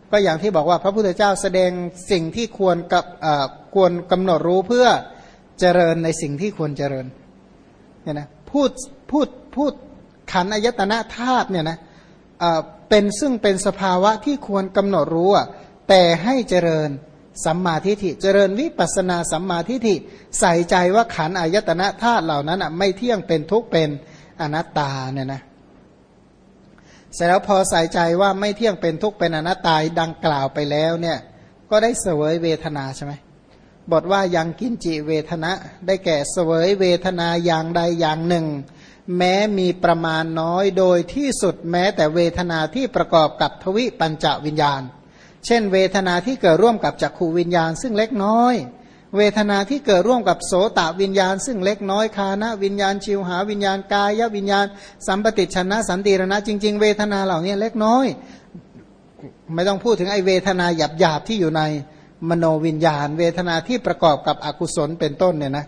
ก็อย่างที่บอกว่าพระพุทธเจ้าแสดงสิ่งที่ควรกำหนดรู้เพื่อเจริญในสิ่งที่ควรเจริญเนี่ยนะพูดขันธ์อายตนะธาตุเนี่ยนะเป็นซึ่งเป็นสภาวะที่ควรกำหนดรู้แต่ให้เจริญสัมมาทิฏฐิเจริญวิปัสสนาสัมมาทิฏฐิใส่ใจว่าขันธ์อายตนะธาตุเหล่านั้นไม่เที่ยงเป็นทุกข์เป็นอนัตตาเนี่ยนะเสร็จแล้วพอใส่ใจว่าไม่เที่ยงเป็นทุกข์เป็นอนัตตาดังกล่าวไปแล้วเนี่ยก็ได้เสวยเวทนาใช่ไหมบทว่ายังกินจิเวทนะได้แก่เสวยเวทนาอย่างใดอย่างหนึ่งแม้มีประมาณน้อยโดยที่สุดแม้แต่เวทนาที่ประกอบกับทวิปัญจวิญญาณเช่นเวทนาที่เกิดร่วมกับจักขูวิญญาณซึ่งเล็กน้อยเวทนาที่เกิดร่วมกับโสตวิญญาณซึ่งเล็กน้อยคานะวิญญาณชิวหาวิญญาณกายวิญญาณสัมปติชนะสันติรณะจริงๆเวทนาเหล่านี้เล็กน้อยไม่ต้องพูดถึงไอเวทนาหยาบๆที่อยู่ในมโนวิญญาณเวทนาที่ประกอบกับอกุศลเป็นต้นเนี่ยนะ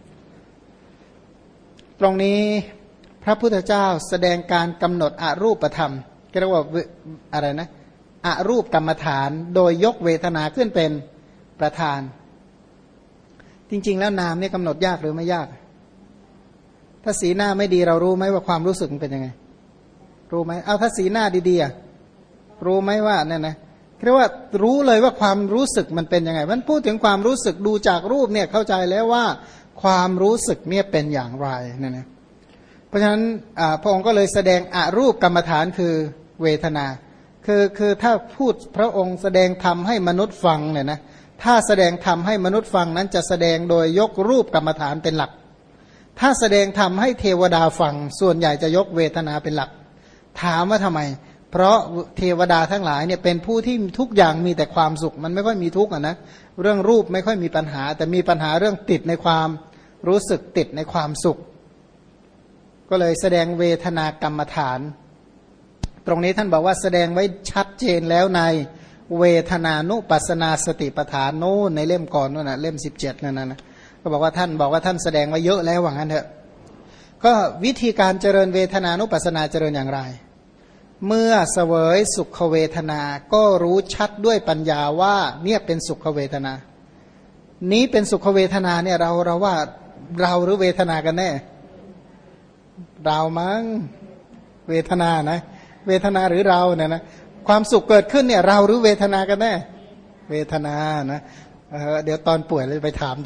ตรงนี้พระพุทธเจ้าแสดงการกำหนดอรูปธรรมเรียกว่าอะไรนะอรูปกรรมฐานโดยยกเวทนาขึ้นเป็นประธานจริงๆแล้วนามนี่กำหนดยากหรือไม่ยากถ้าสีหน้าไม่ดีเรารู้ไหมว่าความรู้สึกมันเป็นยังไงรู้ไหมเอาถ้าสีหน้าดีๆรู้ไหมว่าเนี่ยนะเรียกว่ารู้เลยว่าความรู้สึกมันเป็นยังไงมันพูดถึงความรู้สึกดูจากรูปเนี่ยเข้าใจแล้วว่าความรู้สึกเนี่ยเป็นอย่างไรเนี่ยนะเพราะฉะนั้นพระองค์ก็เลยแสดงอรูปกรรมฐานคือเวทนาคือถ้าพูดพระองค์แสดงธรรมให้มนุษย์ฟังเนี่ยนะถ้าแสดงธรรมให้มนุษย์ฟังนั้นจะแสดงโดยยกรูปกรรมฐานเป็นหลักถ้าแสดงธรรมให้เทวดาฟังส่วนใหญ่จะยกเวทนาเป็นหลักถามว่าทำไมเพราะเทวดาทั้งหลายเนี่ยเป็นผู้ที่ทุกอย่างมีแต่ความสุขมันไม่ค่อยมีทุกข์นะเรื่องรูปไม่ค่อยมีปัญหาแต่มีปัญหาเรื่องติดในความรู้สึกติดในความสุขก็เลยแสดงเวทนากรรมฐานตรงนี้ท่านบอกว่าแสดงไว้ชัดเจนแล้วในเวทนานุปัสสนาสติปัฏฐานโน้นในเล่มก่อนนู่นนะเล่ม17นั่นนะก็บอกว่าท่านแสดงไว้เยอะแล้วว่างั้นเถอะก็วิธีการเจริญเวทนานุปัสสนาเจริญอย่างไรเมื่อเสวยสุขเวทนาก็รู้ชัดด้วยปัญญาว่าเนี่ยเป็นสุขเวทนานี้เป็นสุขเวทนาเนี่ยเราว่าเราหรือเวทนากันแน่เรามั้งเวทนานะเวทนาหรือเราเนี่ยนะความสุขเกิดขึ้นเนี่ยเราหรือเวทนากันแน่เวทนานะเดี๋ยวตอนป่วยเลยไปถามดู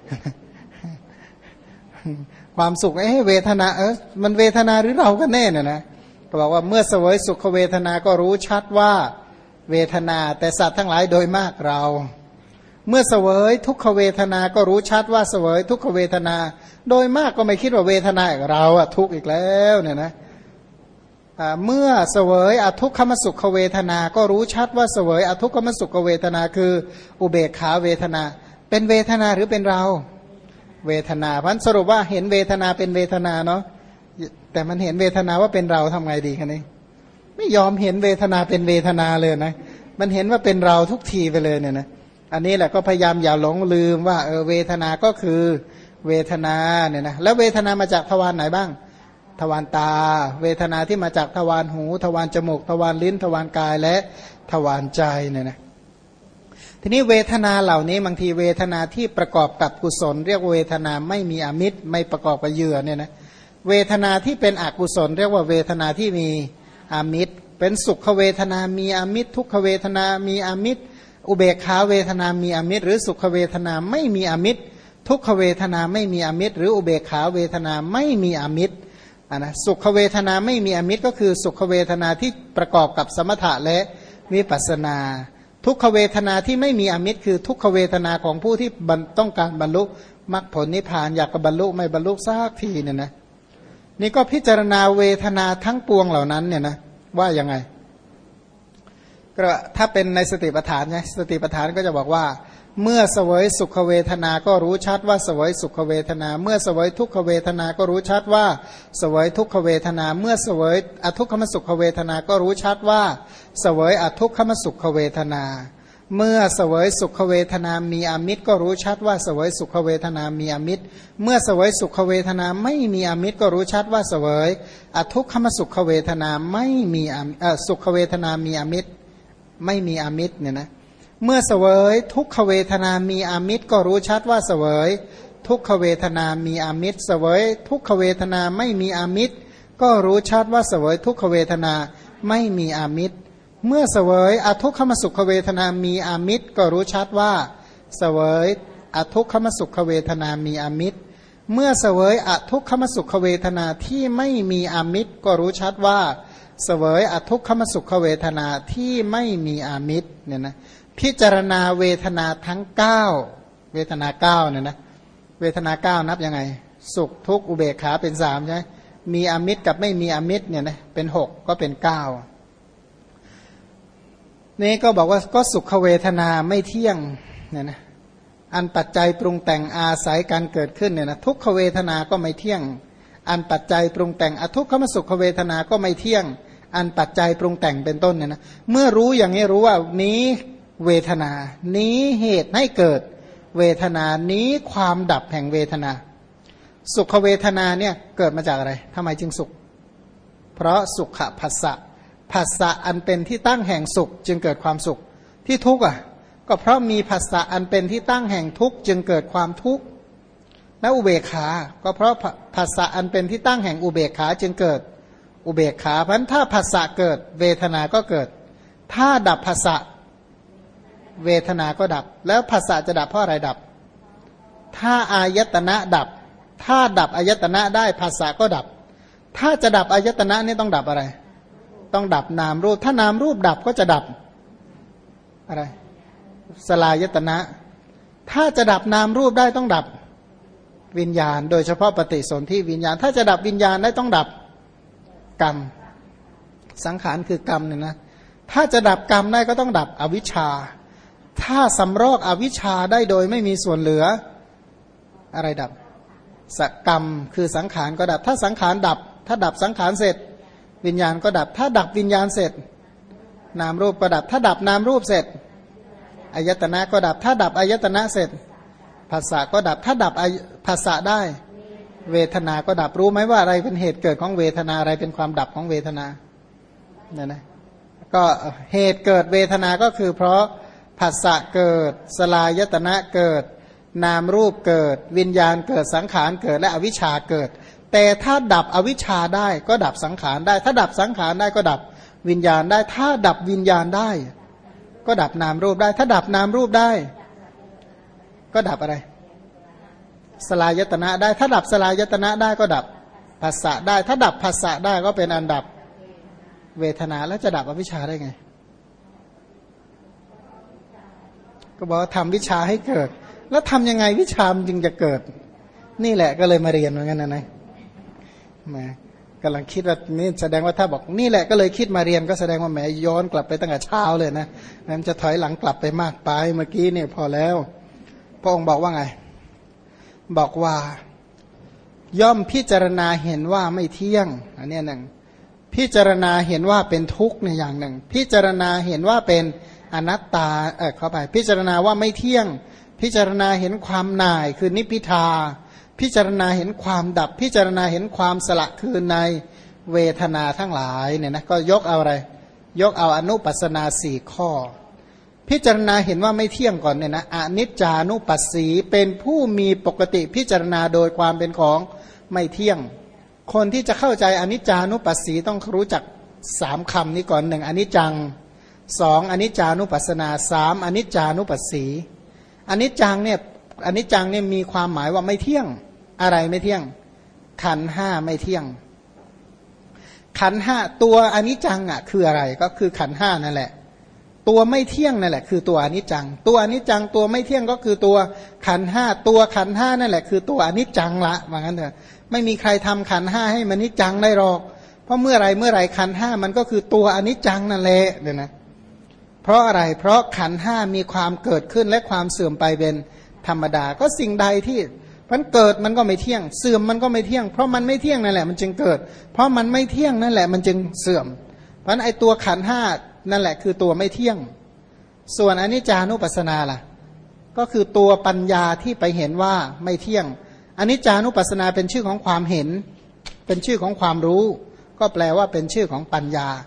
ความสุขเวทนามันเวทนาหรือเรากันแน่เนี่ยนะก็บอกว่าเมื่อเสวยสุขเวทนาก็รู้ชัดว่าเวทนาแต่สัตว์ทั้งหลายโดยมากเราเมื่อเสวยทุกขเวทนาก็รู้ชัดว่าเสวยทุกขเวทนาโดยมากก็ไม่คิดว่าเวทนาเราทุกข์อีกแล้วเนี่ยนะเมื่อเสวยอทุกขมสุขเวทนาก็รู้ชัดว่าเสวยอทุกขมสุขเวทนาคืออุเบกขาเวทนาเป็นเวทนาหรือเป็นเราเวทนาพันสรุปว่าเห็นเวทนาเป็นเวทนาเนาะแต่มันเห็นเวทนาว่าเป็นเราทำไงดีคะนี่ไม่ยอมเห็นเวทนาเป็นเวทนาเลยนะมันเห็นว่าเป็นเราทุกทีไปเลยเนี่ยนะอันนี้แหละก็พยายามอย่าหลงลืมว่าเวทนาก็คือเวทนาเนี่ยนะแล้วเวทนามาจากทวารไหนบ้างทวารตาเวทนาที่มาจากทวารหูทวารจมูกทวารลิ้นทวารกายและทวารใจเนี่ยนะทีนี้เวทนาเหล่านี้บางทีเวทนาที่ประกอบกับกุศลเรียกว่าเวทนาไม่มีอมิตรไม่ประกอบกับเหยื่อเนี่ยนะเวทนาที่เป็นอกุศลเรียกว่าเวทนาที่มีอมิตรเป็นสุขเวทนามีอมิตรทุกขเวทนามีอมิตรอุเบกขาเวทนามีอมิตรหรือสุขเวทนาไม่มีอมิตรทุกขเวทนาไม่มีอมิตรหรืออุเบกขาเวทนาไม่มีอมิตรนะสุขเวทนาไม่มีอมิตรก็คือสุขเวทนาที่ประกอบกับสมถะและวิปัสสนาทุกขเวทนาที่ไม่มีอมิตรคือทุกขเวทนาของผู้ที่ต้องการบรรลุมรรคผลนิพพานอยากบรรลุไม่บรรลุสักทีเนี่ยนะนี่ก็พิจารณาเวทนาทั้งปวงเหล่านั้นเนี่ยนะว่ายังไงก็ถ้าเป็นในสติปัฏฐานไงสติปัฏฐานก็จะบอกว่าเมื่อเสวยสุขเวทนาก็รู้ชัดว่าเสวยสุขเวทนาเมื่อเสวยทุกขเวทนาก็รู้ชัดว่าเสวยทุกขเวทนาเมื่อเสวยอทุกขมสุขเวทนาก็รู้ชัดว่าเสวยอทุกขมสุขเวทนาเมื่อเสวยสุขเวทนามีอมิตรก็รู้ชัดว่าเสวยสุขเวทนามีอมิตรเมื่อเสวยสุขเวทนาไม่มีอมิตรก็รู้ชัดว่าเสวยอทุกขมสุขเวทนาไม่มีสุขเวทนามีอมิตรไม่มีอามิตรเนี่ยนะเมื่อเสวยทุกขเวทนามีอามิตรก็รู้ชัดว่าเสวยทุกขเวทนามีอามิตรเสวยทุกขเวทนาไม่มีอามิตรก็รู้ชัดว่าเสวยทุกขเวทนาไม่มีอามิตรเมื่อเสวยอทุกขมสุขเวทนามีอามิตรก็รู้ชัดว่าเสวยอทุกขมสุขเวทนามีอามิตรเมื่อเสวยอทุกขมสุขเวทนาที่ไม่มีอามิตรก็รู้ชัดว่าเสวยอทุกขมสุขเวทนาที่ไม่มีอามิตรเนี่ยนะพิจารณาเวทนาทั้ง9เวทนา9เนี่ยนะเวทนา9นับยังไงสุขทุกข์อุเบกขาเป็น3ใช่ไหมมีอามิตรกับไม่มีอามิตรเนี่ยนะเป็น6ก็เป็น9นี่ก็บอกว่าก็สุขเวทนาไม่เที่ยงเนี่ยนะอันปัจจัยปรุงแต่งอาศัยการเกิดขึ้นเนี่ยนะทุกขเวทนาก็ไม่เที่ยงอันปัจจัยปรุงแต่งอทุกขมสุขเวทนาก็ไม่เที่ยงอันปัจจัยปรุงแต่งเป็นต้นเนี่ยนะเมื่อรู้อย่างนี้รู้ว่านี้เวทนานี้เหตุให้เกิดเวทนานี้ความดับแห่งเวทนาสุขเวทนาเนี่ยเกิดมาจากอะไรทำไมจึงสุขเพราะสุขผัสสะผัสสะอันเป็นที่ตั้งแห่งสุขจึงเกิดความสุขที่ทุกข์ก็เพราะมีผัสสะอันเป็นที่ตั้งแห่งทุกข์จึงเกิดความทุกข์และอุเบกขาก็เพราะผัสสะอันเป็นที่ตั้งแห่งอุเบกขาจึงเกิดอุเบกขาเพราะฉะนั้นถ้าผัสสะเกิดเวทนาก็เกิดถ้าดับผัสสะเวทนาก็ดับแล้วผัสสะจะดับเพราะอะไรดับถ้าอายตนะดับถ้าดับอายตนะได้ผัสสะก็ดับถ้าจะดับอายตนะนี่ต้องดับอะไรต้องดับนามรูปถ้านามรูปดับก็จะดับอะไรสลายตนะถ้าจะดับนามรูปได้ต้องดับวิญญาณโดยเฉพาะปฏิสนธิวิญญาณถ้าจะดับวิญญาณได้ต้องดับกรรมสังขารคือกรรมเนี่ยนะถ้าจะดับกรรมได้ก็ต้องดับอวิชชาถ้าสำรอกอวิชชาได้โดยไม่มีส่วนเหลืออะไรดับสกรรมคือสังขารก็ดับถ้าสังขารดับถ้าดับสังขารเสร็จวิญญาณก็ดับถ้าดับวิญญาณเสร็จนามรูปก็ดับถ้าดับนามรูปเสร็จอายตนะก็ดับถ้าดับอายตนะเสร็จผัสสะก็ดับถ้าดับผัสสะได้เวทนาก็ดับรู้ไหมว่าอะไรเป็นเหตุเกิดของเวทนาอะไรเป็นความดับของเวทนาเนี่ยนะก็เหตุเกิดเวทนาก็คือเพราะผัสสะเกิดสลายตนะเกิดนามรูปเกิดวิญญาณเกิดสังขารเกิดและอวิชชาเกิดแต่ถ้าดับอวิชชาได้ก็ดับสังขารได้ถ้าดับสังขารได้ก็ดับวิญญาณได้ถ้าดับวิญญาณได้ก็ดับนามรูปได้ถ้าดับนามรูปได้ก็ดับอะไรสลายตนะได้ถ้าดับสลายตนะได้ก็ดับผัสสะได้ถ้าดับผัสสะได้ก็เป็นอันดับเวทนาแล้วจะดับอวิชชาได้ไงก็บอกว่าทำวิชาให้เกิดแล้วทำยังไงวิชามันจึงจะเกิดนี่แหละก็เลยมาเรียนเหมือนกันนะมากำลังคิดว่านี่แสดงว่าถ้าบอกนี่แหละก็เลยคิดมาเรียนก็แสดงว่าแหมย้อนกลับไปตั้งแต่เช้าเลยนะนั้นจะถอยหลังกลับไปมากไปเมื่อกี้เนี่ยพอแล้วพระองค์บอกว่าไงบอกว่าย่อมพิจารณาเห็นว่าไม่เที่ยงอันนี้หนึ่งพิจารณาเห็นว่าเป็นทุกข์ในอย่างหนึ่งพิจารณาเห็นว่าเป็นอนัตตาเข้าไปพิจารณาว่าไม่เที่ยงพิจารณาเห็นความหน่ายคือนิพพิทาพิจารณาเห็นความดับพิจารณาเห็นความสละคืนในเวทนาทั้งหลายเนี่ยนะก็ยกเอาอะไรยกเอาอนุปัสสนา4ข้อพิจารณาเห็นว่าไม่เที่ยงก่อนเนี่ยนะอนิจจานุปัสสีเป็นผู้มีปกติพิจารณาโดยความเป็นของไม่เที่ยงคนที่จะเข้าใจอนิจจานุปัสสีต้องรู้จัก3คำนี้ก่อน1อนิจจัง2อนิจจานุปัสสนา3อนิจจานุปัสสีอนิจจังเนี่ยอนิจจังเนี่ยมีความหมายว่าไม่เที่ยงอะไรไม่เที่ยงขันธ์5ไม่เที่ยงขันธ์5ตัวอนิจจังคืออะไรก็คือขันธ์5นั่นแหละตัวไม่เที่ยงนั่นแหละคือตัวอนิจจังตัวอนิจจังตัวไม่เที่ยงก็คือตัวขันธ์5ตัวขันธ์5นั่นแหละคือตัวอนิจจังละว่างั้นเถอะไม่มีใครทำขันธ์5ให้มันนิจจังได้หรอกเพราะเมื่อไรขันธ์5มันก็คือตัวอนิจจังนั่นแหละเนี่ยนะเพราะอะไรเพราะขันธ์5มีความเกิดขึ้นและความเสื่อมไปเป็นธรรมดาก็สิ่งใดที่มันเกิดมันก็ไม่เที่ยงเสื่อมมันก็ไม่เที่ยงเพราะมันไม่เที่ยงนั่นแหละมันจึงเกิดเพราะมันไม่เที่ยงนั่นแหละมันจึงเสื่อมเพราะไอ้ตัวขันธ์5นั่นแหละคือตัวไม่เที่ยงส่วนอนิจจานุปัสสนาล่ะก็คือตัวปัญญาที่ไปเห็นว่าไม่เที่ยงอนิจจานุปัสสนาเป็นชื่อของความเห็นเป็นชื่อของความรู้ก็แปลว่าเป็นชื่อของปัญญา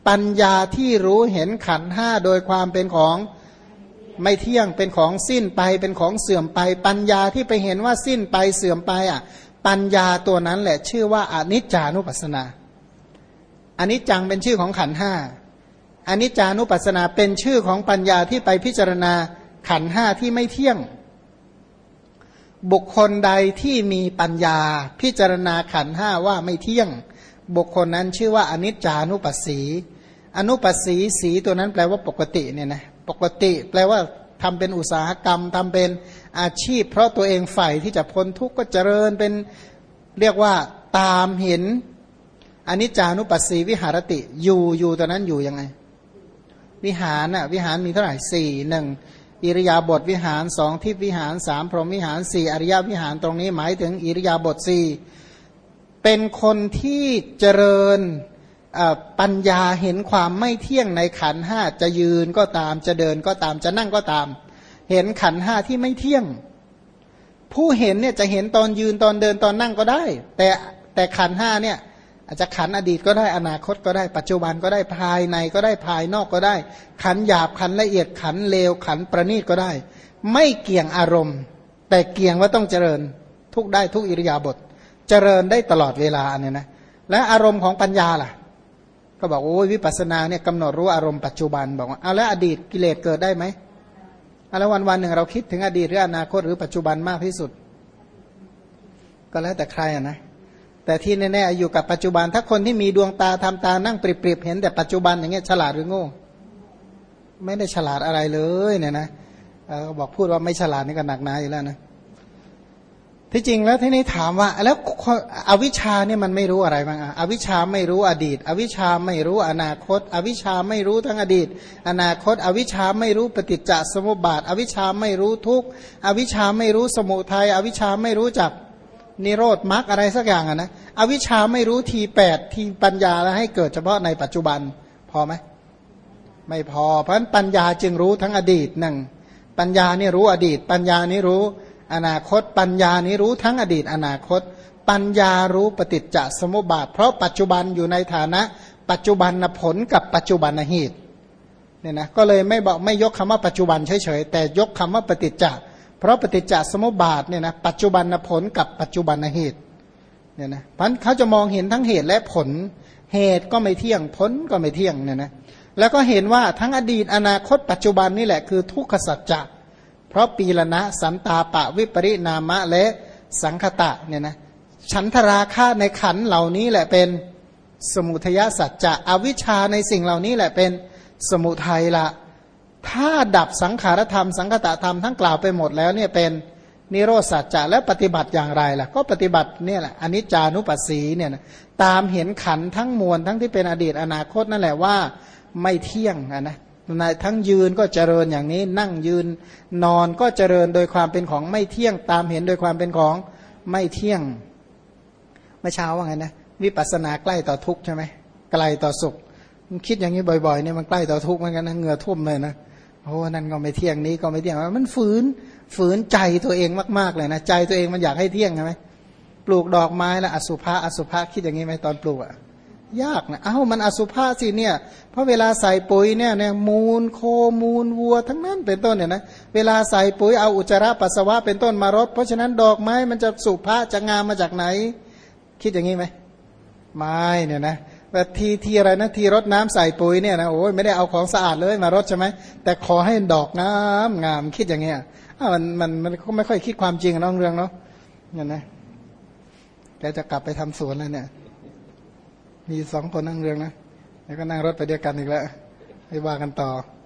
ปัญญาที่รู้เห็นขันธ์ห้าโดยความเป็นของไม่เที่ยงเป็นของสิ้นไปเป็นของเสื่อมไปปัญญาที่ไปเห็นว่าสิ้นไปเสื่อมไปปัญญาตัวนั้นแหละชื่อว่าอนิจจานุปัสสนาอนิจจังเป็นชื่อของขันธ์ห้าอนิจจานุปัสสนาเป็นชื่อของปัญญาที่ไปพิจารณาขันธ์ห้าที่ไม่เที่ยงบุคคลใดที่มีปัญญาพิจารณาขันธ์ห้าว่าไม่เที่ยงบุคคลนั้นชื่อว่าอนิจจานุปัสสีอนุปัสสีสีตัวนั้นแปลว่าปกติเนี่ยนะปกติแปลว่าทำเป็นอุตสาหกรรมทำเป็นอาชีพเพราะตัวเองใฝ่ที่จะพ้นทุกข์ก็เจริญเป็นเรียกว่าตามเห็นอนิจจานุปัสสีวิหารติอยู่ตัวนั้นอยู่ยังไงวิหารวิหารมีเท่าไหร่สี่หนึ่งอิริยาบถวิหารสองทิพวิหารสามพรหมวิหารสี่อริยวิหารตรงนี้หมายถึงอิริยาบถสี่เป็นคนที่เจริญปัญญาเห็นความไม่เที่ยงในขันธ์ห้าจะยืนก็ตามจะเดินก็ตามจะนั่งก็ตามเห็นขันธ์ห้าที่ไม่เที่ยงผู้เห็นเนี่ยจะเห็นตอนยืนตอนเดินตอนนั่งก็ได้แต่ขันธ์ห้าเนี่ยอาจจะขันธ์อดีตก็ได้อนาคตก็ได้ปัจจุบันก็ได้ภายในก็ได้ภายนอกก็ได้ขันธ์หยาบขันธ์ละเอียดขันธ์เลวขันธ์ประณีตก็ได้ไม่เกี่ยงอารมณ์แต่เกี่ยงว่าต้องเจริญทุกได้ทุกอิริยาบถเจริญได้ตลอดเวลาเนี่ยนะและอารมณ์ของปัญญาล่ะก็บอกโอ้ยวิปัสสนาเนี่ยกำหนดรู้อารมณ์ปัจจุบันบอกว่าเอาแล้วอดีตกิเลสเกิดได้ไหมแล้ววันหนึ่งเราคิดถึงอดีตหรืออนาคตหรือปัจจุบันมากที่สุดก็แล้วแต่ใครนะแต่ที่แน่ๆอยู่กับปัจจุบันถ้าคนที่มีดวงตาทำตานั่งปริบๆเห็นแต่ปัจจุบันอย่างเงี้ยฉลาดหรือโง่ไม่ได้ฉลาดอะไรเลยเนี่ยนะบอกพูดว่าไม่ฉลาดนี่ก็หนักหนาอยู่แล้วนะที่จริงแล้วที่นี่ถามว่าแล้วอวิชชาเนี่ยมันไม่รู้อะไรบ้างอวิชชาไม่รู้อดีตอวิชชาไม่รู้อนาคตอวิชชาไม่รู้ทั้งอดีตอนาคตอวิชชาไม่รู้ปฏิจจสมุปบาทอวิชชาไม่รู้ทุกข์อวิชชาไม่รู้สมุทัยอวิชชาไม่รู้จักนิโรธมรรคอะไรสักอย่างนะอวิชชาไม่รู้ทีแปดทีปัญญาแล้วให้เกิดเฉพาะในปัจจุบันพอไหมไม่พอเพราะฉะนั้นปัญญาจึงรู้ทั้งอดีตหนึ่งปัญญานี่รู้อดีตปัญญานี่รู้อนาคตปัญญานี้รู้ทั้งอดีตอนาคตปัญญารู้ปฏิจจสมุปบาทเพราะปัจจุบันอยู่ในฐานะปัจจุบันผลกับปัจจุบันเหตุเนี่ยนะก็เลยไม่ยกคำว่าปัจจุบันเฉยๆแต่ยกคำว่าปฏิจจเพราะปฏิจจสมุปบาทเนี่ยนะปัจจุบันผลกับปัจจุบันเหตุเนี่ยนะเพราะเขาจะมองเห็นทั้งเหตุและผลเหตุก็ไม่เที่ยงผลก็ไม่เที่ยงเนี่ยนะแล้วก็เห็นว่าทั้งอดีตอนาคตปัจจุบันนี่แหละคือทุกขสัจจะเพราะปีละนะสันตาปะวิปริณามะและสังคตะเนี่ยนะฉันทราคะในขันเหล่านี้แหละเป็นสมุทัยสัจจะอวิชชาในสิ่งเหล่านี้แหละเป็นสมุทัยละถ้าดับสังขารธรรมสังคตะธรรมทั้งกล่าวไปหมดแล้วเนี่ยเป็นนิโรธสัจจะแล้วปฏิบัติอย่างไรล่ะก็ปฏิบัติเนี่ยแหละอนิจจานุปัสสีเนี่ยนะตามเห็นขันทั้งมวลทั้งที่เป็นอดีตอนาคตนั่นแหละว่าไม่เที่ยงนะทั้งยืนก็เจริญอย่างนี้นั่งยืนนอนก็เจริญโดยความเป็นของไม่เที่ยงตามเห็นโดยความเป็นของไม่เที่ยงเมื่อเช้าว่าไงนะวิปัสสนาใกล้ต่อทุกข์ใช่ไหมไกลต่อสุขมันคิดอย่างนี้บ่อยๆเนี่ยมันใกล้ต่อทุกข์เหมือนกันนะเหงื่อท่วมเลยนะโอ้นั่นก็ไม่เที่ยงนี้ก็ไม่เที่ยงมันฝืนใจตัวเองมากๆเลยนะใจตัวเองมันอยากให้เที่ยงใช่ไหมปลูกดอกไม้แล้วอสุภะคิดอย่างนี้ไหมตอนปลูกยากนะมันอสุภะสิเนี่ยเพราะเวลาใส่ปุ๋ยเนี่ยมูลโคมูลวัวทั้งนั้นเป็นต้นเนี่ยนะเวลาใส่ปุ๋ยเอาอุจจาระปัสสาวะเป็นต้นมารดเพราะฉะนั้นดอกไม้มันจะสุภะจะงามมาจากไหนคิดอย่างนี้ไหมไม่เนี่ยนะแต่ทีอะไรนะทีรดน้ำใส่ปุ๋ยเนี่ยนะโอ้ยไม่ได้เอาของสะอาดเลยมารดใช่ไหมแต่ขอให้ดอกงามคิดอย่างเงี้ยมันก็ไม่ค่อยคิดความจริงน้องเรื่องเนาะเนี่ยนะแกจะกลับไปทำสวนแล้วเนี่ยมี2 คนนั่งเรืองนะแล้วก็นั่งรถไปเดียวกันอีกแล้วให้ว่ากันต่อ